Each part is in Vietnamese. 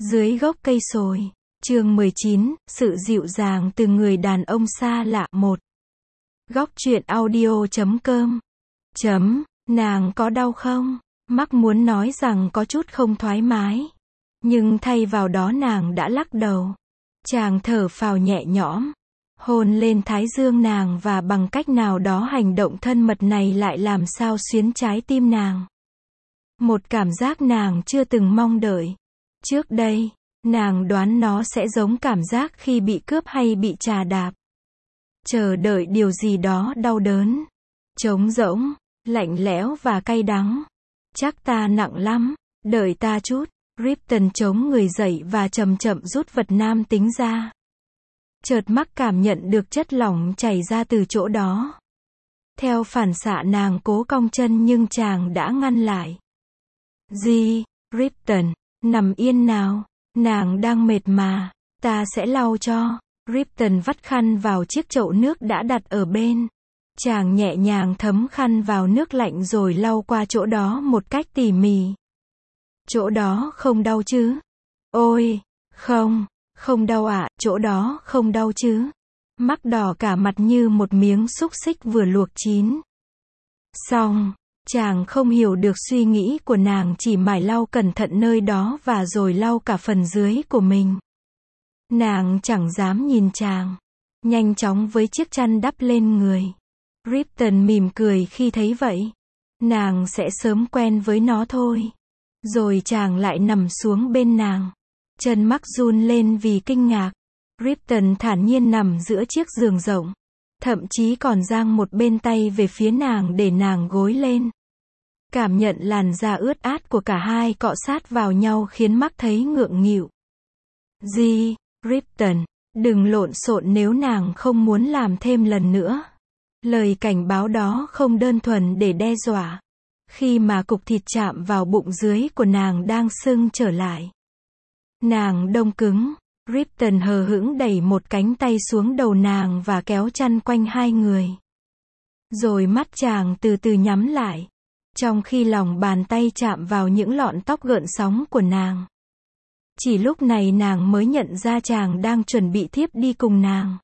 Dưới gốc cây sồi. Chương 19, sự dịu dàng từ người đàn ông xa lạ. 1. Góc truyện audio.com. Nàng có đau không? Mark muốn nói rằng có chút không thoải mái. Nhưng thay vào đó nàng đã lắc đầu. Chàng thở phào nhẹ nhõm. Hôn lên thái dương nàng và bằng cách nào đó hành động thân mật này lại làm xao xuyến trái tim nàng. Một cảm giác nàng chưa từng mong đợi. Trước đây, nàng đoán nó sẽ giống cảm giác khi bị cướp hay bị trà đạp. Chờ đợi điều gì đó đau đớn, trống rỗng, lạnh lẽo và cay đắng. Chắc ta nặng lắm, đợi ta chút. Ripton chống người dậy và chậm chậm rút vật nam tính ra. Chợt Mark cảm nhận được chất lỏng chảy ra từ chỗ đó. Theo phản xạ nàng cố cong chân nhưng chàng đã ngăn lại. Gì, Ripton, nằm yên nào, nàng đang mệt mà, ta sẽ lau cho. Ripton vắt khăn vào chiếc chậu nước đã đặt ở bên. Chàng nhẹ nhàng thấm khăn vào nước lạnh rồi lau qua chỗ đó một cách tỉ mỉ. Chỗ đó không đau chứ? Ôi, không đau ạ, chỗ đó không đau chứ? Mark đỏ cả mặt như một miếng xúc xích vừa luộc chín. Xong, chàng không hiểu được suy nghĩ của nàng, chỉ mải lau cẩn thận nơi đó và rồi lau cả phần dưới của mình. Nàng chẳng dám nhìn chàng. Nhanh chóng với chiếc chăn đắp lên người. Ripton mỉm cười khi thấy vậy. Nàng sẽ sớm quen với nó thôi. Rồi chàng lại nằm xuống bên nàng. Chân Mark run lên vì kinh ngạc. Ripton thản nhiên nằm giữa chiếc giường rộng. Thậm chí còn dang một bên tay về phía nàng để nàng gối lên. Cảm nhận làn da ướt át của cả hai cọ sát vào nhau khiến Mark thấy ngượng nghịu. Gì, Ripton, đừng lộn xộn nếu nàng không muốn làm thêm lần nữa. Lời cảnh báo đó không đơn thuần để đe dọa. Khi mà cục thịt chạm vào bụng dưới của nàng đang sưng trở lại. Nàng đông cứng. Ripton hờ hững đẩy một cánh tay xuống đầu nàng và kéo chăn quanh hai người. Rồi mắt chàng từ từ nhắm lại. Trong khi lòng bàn tay chạm vào những lọn tóc gợn sóng của nàng. Chỉ lúc này nàng mới nhận ra chàng đang chuẩn bị thiếp đi cùng nàng.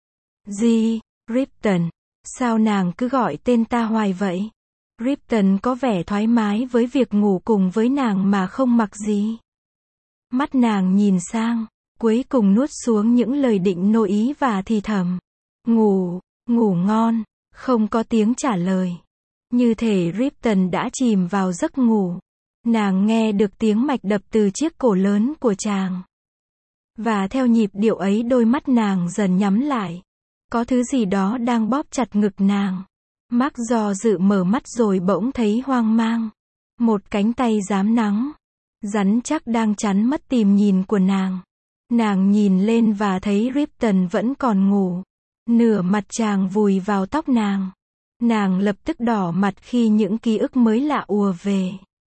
Gì, Ripton, sao nàng cứ gọi tên ta hoài vậy? Ripton có vẻ thoải mái với việc ngủ cùng với nàng mà không mặc gì. Mắt nàng nhìn sang, cuối cùng nuốt xuống những lời định nội ý và thì thầm. Ngủ ngon, không có tiếng trả lời. Như thể Ripton đã chìm vào giấc ngủ. Nàng nghe được tiếng mạch đập từ chiếc cổ lớn của chàng. Và theo nhịp điệu ấy đôi mắt nàng dần nhắm lại. Có thứ gì đó đang bóp chặt ngực nàng. Mark do dự mở mắt rồi bỗng thấy hoang mang. Một cánh tay rám nắng, rắn chắc đang chắn mất tầm nhìn của nàng. Nàng nhìn lên và thấy Ripton vẫn còn ngủ. Nửa mặt chàng vùi vào tóc nàng. Nàng lập tức đỏ mặt khi những ký ức mới lạ ùa về.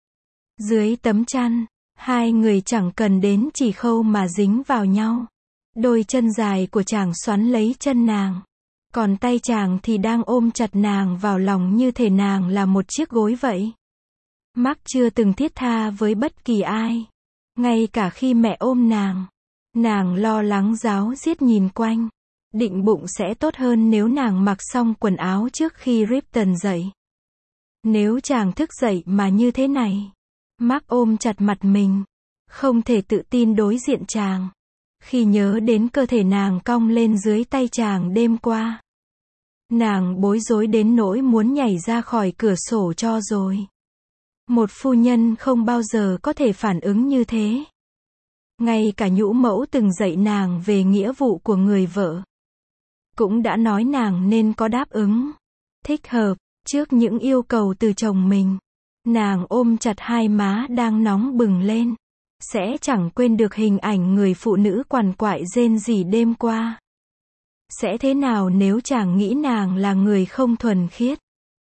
Dưới tấm chăn, hai người chẳng cần đến chỉ khâu mà dính vào nhau. Đôi chân dài của chàng xoắn lấy chân nàng. Còn tay chàng thì đang ôm chặt nàng vào lòng như thể nàng là một chiếc gối vậy. Mark chưa từng thiết tha với bất kỳ ai. Ngay cả khi mẹ ôm nàng. Nàng lo lắng ráo riết nhìn quanh. Định bụng sẽ tốt hơn nếu nàng mặc xong quần áo trước khi Ripton dậy. Nếu chàng thức dậy mà như thế này. Mark ôm chặt mặt mình. Không thể tự tin đối diện chàng. Khi nhớ đến cơ thể nàng cong lên dưới tay chàng đêm qua. Nàng bối rối đến nỗi muốn nhảy ra khỏi cửa sổ cho rồi. Một phu nhân không bao giờ có thể phản ứng như thế. Ngay cả nhũ mẫu từng dạy nàng về nghĩa vụ của người vợ. Cũng đã nói nàng nên có đáp ứng thích hợp trước những yêu cầu từ chồng mình. Nàng ôm chặt hai má đang nóng bừng lên. Sẽ chẳng quên được hình ảnh người phụ nữ quằn quại rên rỉ đêm qua. Sẽ thế nào nếu chàng nghĩ nàng là người không thuần khiết?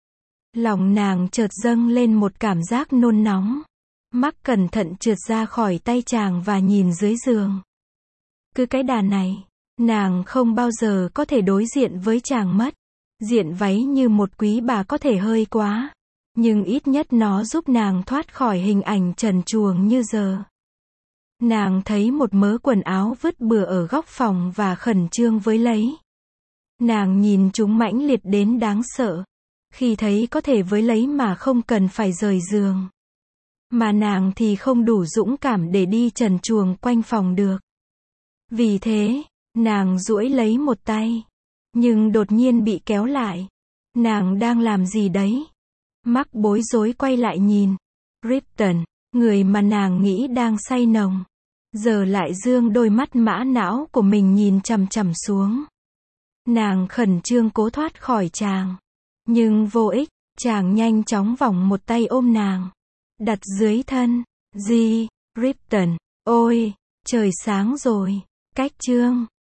Lòng nàng chợt dâng lên một cảm giác nôn nóng. Mark cẩn thận trượt ra khỏi tay chàng và nhìn dưới giường. Cứ cái đà này, nàng không bao giờ có thể đối diện với chàng mất. Diện váy như một quý bà có thể hơi quá. Nhưng ít nhất nó giúp nàng thoát khỏi hình ảnh trần truồng như giờ. Nàng thấy một mớ quần áo vứt bừa ở góc phòng và khẩn trương với lấy. Nàng nhìn chúng mãnh liệt đến đáng sợ. Khi thấy có thể với lấy mà không cần phải rời giường. Mà nàng thì không đủ dũng cảm để đi trần truồng quanh phòng được. Vì thế, nàng duỗi lấy một tay. Nhưng đột nhiên bị kéo lại. Nàng đang làm gì đấy? Mark bối rối quay lại nhìn. Ripton, người mà nàng nghĩ đang say nồng. Giờ lại dương đôi mắt mã não của mình nhìn chằm chằm xuống. Nàng khẩn trương cố thoát khỏi chàng. Nhưng vô ích, chàng nhanh chóng vòng một tay ôm nàng. Đặt dưới thân. Gì? Ripton, ôi, trời sáng rồi. Cách chương